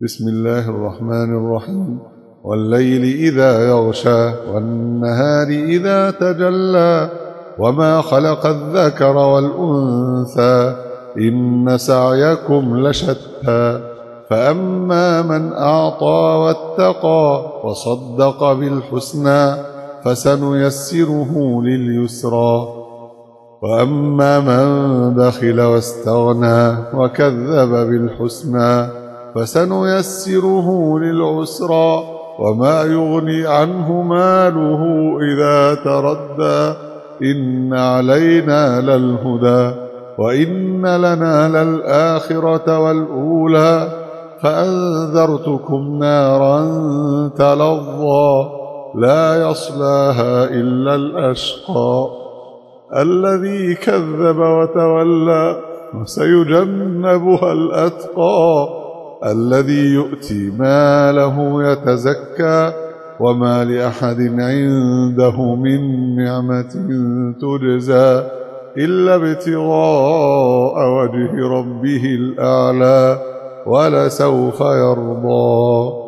بسم الله الرحمن الرحيم. والليل إذا يغشى والنهار إذا تجلى وما خلق الذكر والأنثى إن سعيكم لشتى فأما من أعطى واتقى وصدق بالحسنى فسنيسره لليسرى وأما من بخل واستغنى وكذب بالحسنى فسنيسره للعسرى وما يغني عنه ماله إذا تردى إن علينا للهدى وإن لنا للآخرة والأولى فأنذرتكم نارا تلظى لا يصلاها إلا الأشقى الذي كذب وتولى وسيجنبها الأتقى الذي يؤتي ماله يتزكى وما لأحد عنده من نعمة تجزى إلا ابتغاء وجه ربه الأعلى ولسوف يرضى.